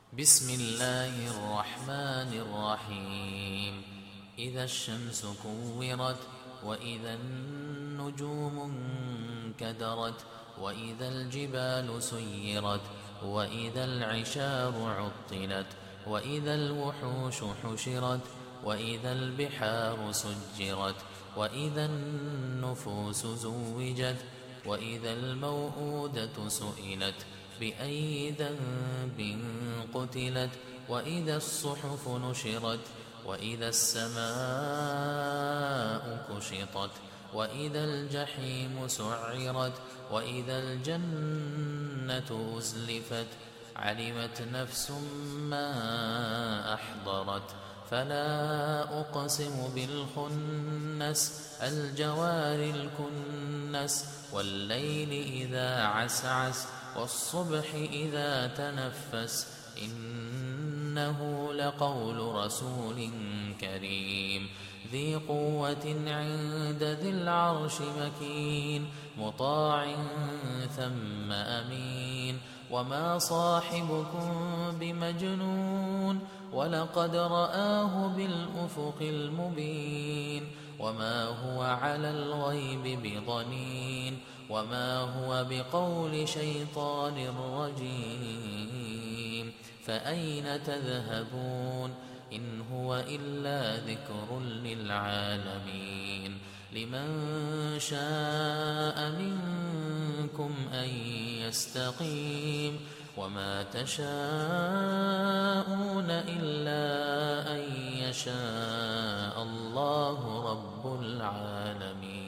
بسم الله الرحمن الرحيم إذا الشمس كورت وإذا النجوم انكدرت وإذا الجبال سيرت وإذا العشار عطلت وإذا الوحوش حشرت وإذا البحار سجرت وإذا النفوس زوجت وإذا الموءودة سئلت بأي ذنب قتلت وإذا الصحف نشرت وإذا السماء كشطت وإذا الجحيم سعرت وإذا الجنة أزلفت علمت نفس ما أحضرت فلا أقسم بالخنس الجوار الكنس والليل إذا عسعس والصبح إذا تنفس إنه لقول رسول كريم ذي قوة عند ذي العرش مكين مطاع ثم أمين وما صاحبكم بمجنون ولقد رآه بالأفق المبين وما هو على الغيب بضنين وما هو بقول شيطان رجيم فأين تذهبون إن هو إلا ذكر للعالمين لمن شاء منكم أن يستقيم وما تشاءون إلا أن يشاء الله رب العالمين.